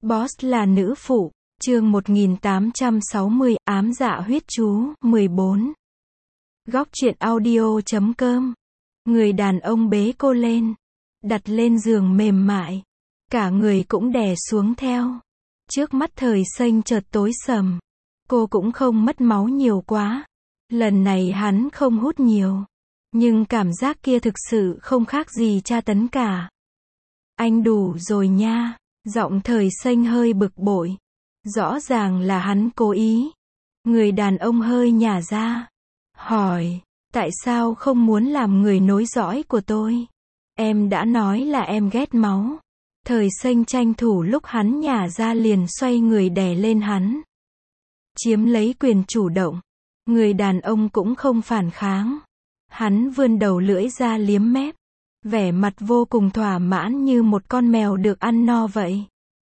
Boss là nữ phụ, chương 1860, ám dạ huyết chú, 14. Góc truyện audio.com. Người đàn ông bế cô lên, đặt lên giường mềm mại, cả người cũng đè xuống theo. Trước mắt Thời Xanh chợt tối sầm. Cô cũng không mất máu nhiều quá. Lần này hắn không hút nhiều, nhưng cảm giác kia thực sự không khác gì tra tấn cả. Anh đủ rồi nha. Giọng Thời Xanh hơi bực bội. Rõ ràng là hắn cố ý. Người đàn ông hơi nhả ra, hỏi, tại sao không muốn làm người nối dõi của tôi? Em đã nói là em ghét máu. Thời Xanh tranh thủ lúc hắn nhả ra liền xoay người đè lên hắn, chiếm lấy quyền chủ động. Người đàn ông cũng không phản kháng. Hắn vươn đầu lưỡi ra liếm mép, vẻ mặt vô cùng thỏa mãn như một con mèo được ăn no vậy.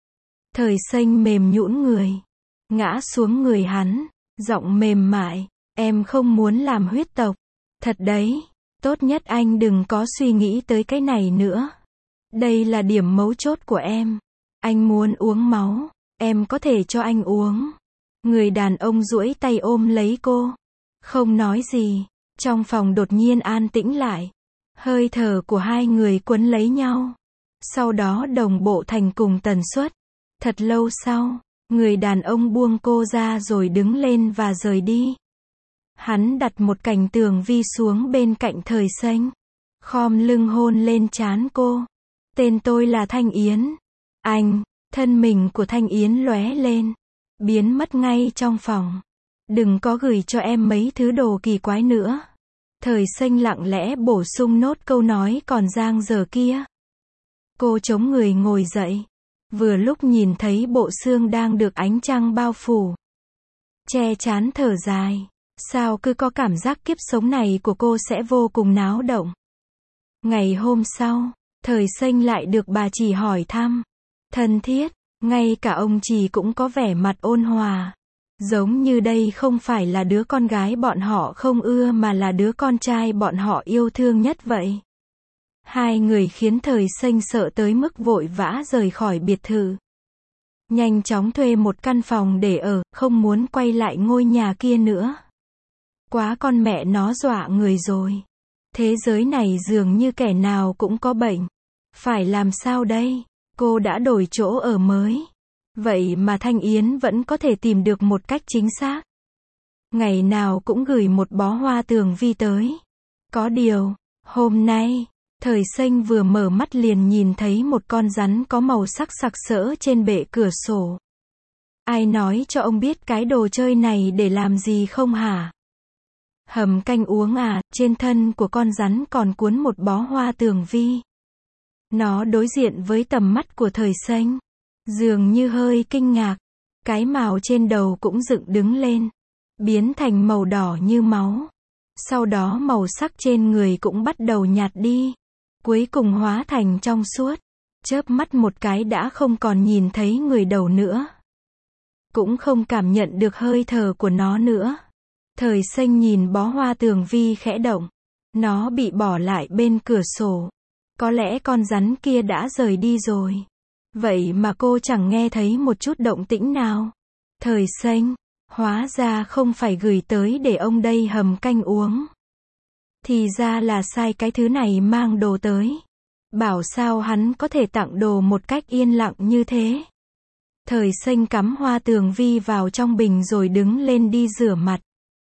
Thời Xanh mềm nhũn người, ngã xuống người hắn, giọng mềm mại, em không muốn làm huyết tộc. Thật đấy, tốt nhất anh đừng có suy nghĩ tới cái này nữa. Đây là điểm mấu chốt của em. Anh muốn uống máu, em có thể cho anh uống. Người đàn ông duỗi tay ôm lấy cô, không nói gì. Trong phòng đột nhiên an tĩnh lại. Hơi thở của hai người quấn lấy nhau, sau đó đồng bộ thành cùng tần suất. Thật lâu sau, người đàn ông buông cô ra rồi đứng lên và rời đi. Hắn đặt một cành tường vi xuống bên cạnh Thời Xanh, khom lưng hôn lên trán cô. Tên tôi là Thanh Yến. Anh, thân mình của Thanh Yến lóe lên, biến mất ngay trong phòng. Đừng có gửi cho em mấy thứ đồ kỳ quái nữa. Thời Xanh lặng lẽ bổ sung nốt câu nói còn dang dở kia. Cô chống người ngồi dậy, vừa lúc nhìn thấy bộ xương đang được ánh trăng bao phủ. Che chán thở dài, sao cứ có cảm giác kiếp sống này của cô sẽ vô cùng náo động. Ngày hôm sau, Thời Xanh lại được bà Trì hỏi thăm, thân thiết, ngay cả ông Trì cũng có vẻ mặt ôn hòa. Giống như đây không phải là đứa con gái bọn họ không ưa mà là đứa con trai bọn họ yêu thương nhất vậy. Hai người khiến Thời Xanh sợ tới mức vội vã rời khỏi biệt thự. Nhanh chóng thuê một căn phòng để ở, không muốn quay lại ngôi nhà kia nữa. Quá con mẹ nó dọa người rồi. Thế giới này dường như kẻ nào cũng có bệnh. Phải làm sao đây? Cô đã đổi chỗ ở mới. Vậy mà Thanh Yến vẫn có thể tìm được một cách chính xác. Ngày nào cũng gửi một bó hoa tường vi tới. Có điều, hôm nay, Thời Xanh vừa mở mắt liền nhìn thấy một con rắn có màu sắc sặc sỡ trên bệ cửa sổ. Ai nói cho ông biết cái đồ chơi này để làm gì không hả? Hầm canh uống à? Trên thân của con rắn còn cuốn một bó hoa tường vi. Nó đối diện với tầm mắt của Thời Xanh, dường như hơi kinh ngạc. Cái mào trên đầu cũng dựng đứng lên, biến thành màu đỏ như máu. Sau đó màu sắc trên người cũng bắt đầu nhạt đi, cuối cùng hóa thành trong suốt. Chớp mắt một cái đã không còn nhìn thấy người đầu nữa, cũng không cảm nhận được hơi thở của nó nữa. Thời Xanh nhìn bó hoa tường vi khẽ động. Nó bị bỏ lại bên cửa sổ. Có lẽ con rắn kia đã rời đi rồi. Vậy mà cô chẳng nghe thấy một chút động tĩnh nào. Thời Xanh, hóa ra không phải gửi tới để ông đây hầm canh uống. Thì ra là sai cái thứ này mang đồ tới. Bảo sao hắn có thể tặng đồ một cách yên lặng như thế. Thời Xanh cắm hoa tường vi vào trong bình rồi đứng lên đi rửa mặt.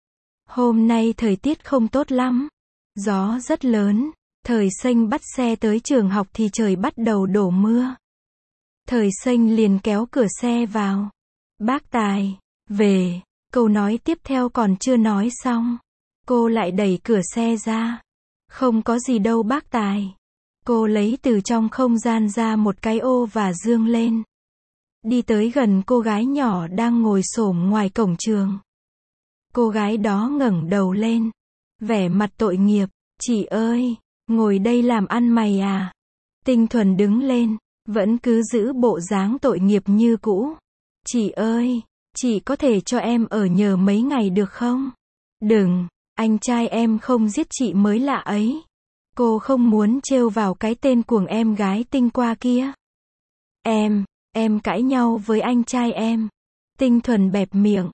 Hôm nay thời tiết không tốt lắm. Gió rất lớn. Thời Xanh bắt xe tới trường học thì trời bắt đầu đổ mưa. Thời Xanh liền kéo cửa xe vào. Bác Tài, về. Câu nói tiếp theo còn chưa nói xong, cô lại đẩy cửa xe ra. Không có gì đâu bác Tài. Cô lấy từ trong không gian ra một cái ô và dương lên. Đi tới gần cô gái nhỏ đang ngồi xổm ngoài cổng trường. Cô gái đó ngẩng đầu lên, vẻ mặt tội nghiệp. Chị ơi, ngồi đây làm ăn mày à? Tinh Thuần đứng lên, vẫn cứ giữ bộ dáng tội nghiệp như cũ. Chị ơi, chị có thể cho em ở nhờ mấy ngày được không? Đừng, anh trai em không giết chị mới lạ ấy. Cô không muốn trêu vào cái tên cuồng em gái Tinh qua kia. Em, Em cãi nhau với anh trai em. Tinh Thuần bẹp miệng.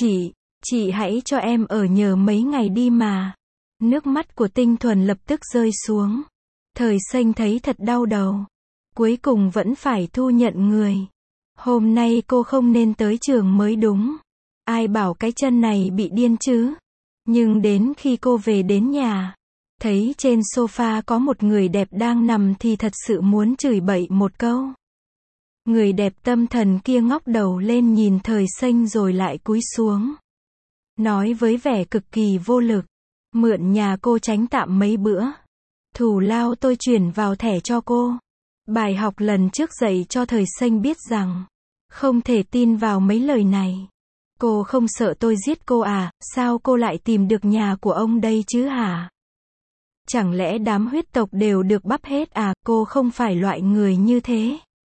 Chị hãy cho em ở nhờ mấy ngày đi mà. Nước mắt của Tinh Thuần lập tức rơi xuống. Thời Xanh thấy thật đau đầu. Cuối cùng vẫn phải thu nhận người. Hôm nay cô không nên tới trường mới đúng. Ai bảo cái chân này bị điên chứ. Nhưng đến khi cô về đến nhà, thấy trên sofa có một người đẹp đang nằm thì thật sự muốn chửi bậy một câu. Người đẹp tâm thần kia ngóc đầu lên nhìn Thời Xanh rồi lại cúi xuống. Nói với vẻ cực kỳ vô lực. Mượn nhà cô tránh tạm mấy bữa. Thù lao tôi chuyển vào thẻ cho cô. Bài học lần trước dạy cho Thời Xanh biết rằng, không thể tin vào mấy lời này. Cô không sợ tôi giết cô à, sao cô lại tìm được nhà của ông đây chứ hả? Chẳng lẽ đám huyết tộc đều được bắp hết à, cô không phải loại người như thế.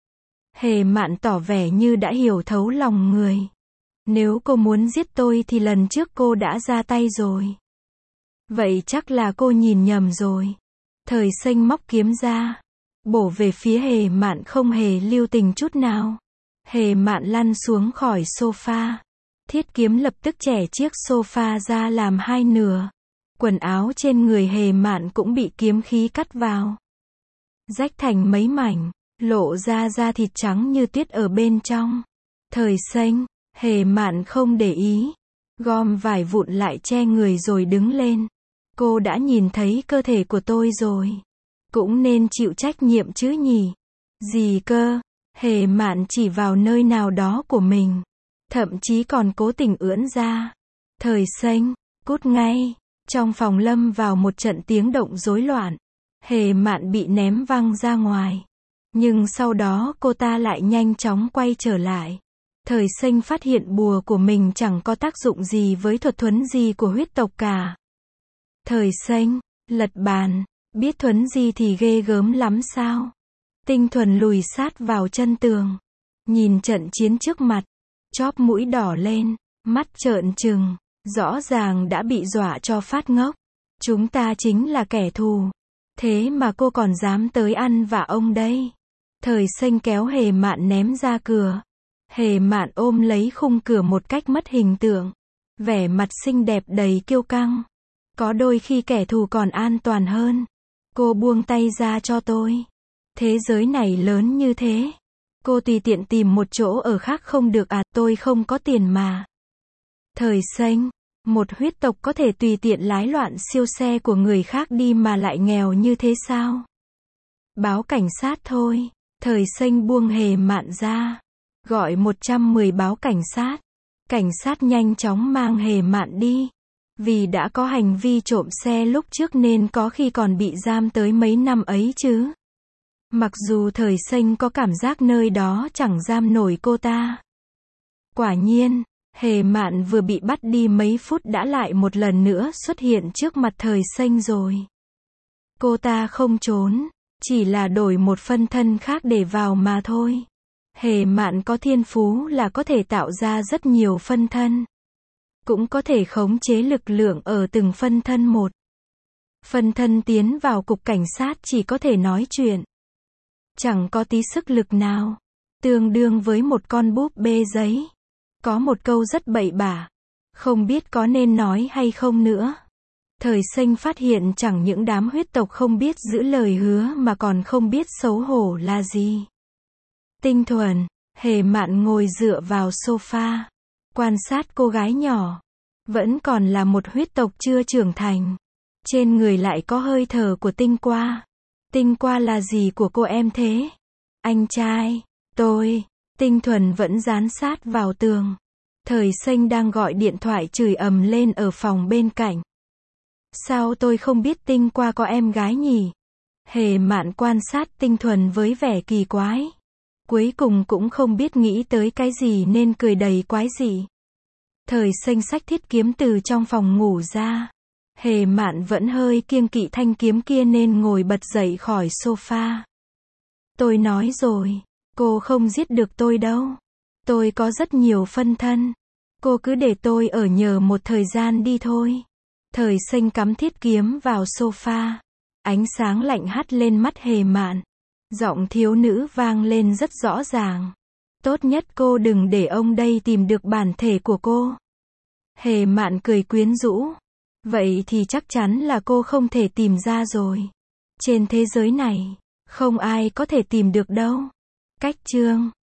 Hề Mạn tỏ vẻ như đã hiểu thấu lòng người. Nếu cô muốn giết tôi thì lần trước cô đã ra tay rồi. Vậy chắc là cô nhìn nhầm rồi. Thời Xanh móc kiếm ra, bổ về phía Hề Mạn không hề lưu tình chút nào. Hề Mạn lăn xuống khỏi sofa. Thiết kiếm lập tức chẻ chiếc sofa ra làm hai nửa. Quần áo trên người Hề Mạn cũng bị kiếm khí cắt vào. Rách thành mấy mảnh, lộ ra da thịt trắng như tuyết ở bên trong. Thời Xanh, Hề Mạn không để ý. Gom vải vụn lại che người rồi đứng lên. Cô đã nhìn thấy cơ thể của tôi rồi. Cũng nên chịu trách nhiệm chứ nhỉ? Gì cơ? Hề Mạn chỉ vào nơi nào đó của mình. Thậm chí còn cố tình ưỡn ra. Thời Xanh, cút ngay. Trong phòng lâm vào một trận tiếng động rối loạn. Hề Mạn bị ném văng ra ngoài. Nhưng sau đó cô ta lại nhanh chóng quay trở lại. Thời Xanh phát hiện bùa của mình chẳng có tác dụng gì với thuật thuấn di của huyết tộc cả. Thời Xanh, lật bàn, biết thuấn di thì ghê gớm lắm sao? Tinh Thuần lùi sát vào chân tường. Nhìn trận chiến trước mặt. Chóp mũi đỏ lên, mắt trợn trừng. Rõ ràng đã bị dọa cho phát ngốc. Chúng ta chính là kẻ thù. Thế mà cô còn dám tới ăn vạ ông đây. Thời Xanh kéo Hề Mạn ném ra cửa. Hề Mạn ôm lấy khung cửa một cách mất hình tượng. Vẻ mặt xinh đẹp đầy kiêu căng. Có đôi khi kẻ thù còn an toàn hơn. Cô buông tay ra cho tôi. Thế giới này lớn như thế. Cô tùy tiện tìm một chỗ ở khác không được à, tôi không có tiền mà. Thời Xanh, một huyết tộc có thể tùy tiện lái loạn siêu xe của người khác đi mà lại nghèo như thế sao? Báo cảnh sát thôi. Thời Xanh buông Hề Mạn ra. Gọi 110 báo cảnh sát. Cảnh sát nhanh chóng mang Hề Mạn đi. Vì đã có hành vi trộm xe lúc trước nên có khi còn bị giam tới mấy năm ấy chứ. Mặc dù Thời Xanh có cảm giác nơi đó chẳng giam nổi cô ta. Quả nhiên, Hề Mạn vừa bị bắt đi mấy phút đã lại một lần nữa xuất hiện trước mặt Thời Xanh rồi. Cô ta không trốn, chỉ là đổi một phân thân khác để vào mà thôi. Hề Mạn có thiên phú là có thể tạo ra rất nhiều phân thân. Cũng có thể khống chế lực lượng ở từng phân thân một. Phân thân tiến vào cục cảnh sát chỉ có thể nói chuyện. Chẳng có tí sức lực nào. Tương đương với một con búp bê giấy. Có một câu rất bậy bạ. Không biết có nên nói hay không nữa. Thời Xanh phát hiện chẳng những đám huyết tộc không biết giữ lời hứa mà còn không biết xấu hổ là gì. Tinh Thuần, Hề Mạn ngồi dựa vào sofa. Quan sát cô gái nhỏ. Vẫn còn là một huyết tộc chưa trưởng thành. Trên người lại có hơi thở của tinh qua. Tinh qua là gì của cô em thế? Anh trai, tôi. Tinh Thuần vẫn dán sát vào tường. Thời Xanh đang gọi điện thoại chửi ầm lên ở phòng bên cạnh. Sao tôi không biết Tinh qua có em gái nhỉ? Hề Mạn quan sát Tinh Thuần với vẻ kỳ quái. Cuối cùng cũng không biết nghĩ tới cái gì nên cười đầy quái dị. Thời Xanh xách thiết kiếm từ trong phòng ngủ ra. Hề Mạn vẫn hơi kiêng kỵ thanh kiếm kia nên ngồi bật dậy khỏi sofa. Tôi nói rồi, cô không giết được tôi đâu. Tôi có rất nhiều phân thân. Cô cứ để tôi ở nhờ một thời gian đi thôi. Thời Xanh cắm thiết kiếm vào sofa. Ánh sáng lạnh hắt lên mắt Hề Mạn. Giọng thiếu nữ vang lên rất rõ ràng. Tốt nhất cô đừng để ông đây tìm được bản thể của cô. Hề Mạn cười quyến rũ. Vậy thì chắc chắn là cô không thể tìm ra rồi. Trên thế giới này, không ai có thể tìm được đâu. Cách chương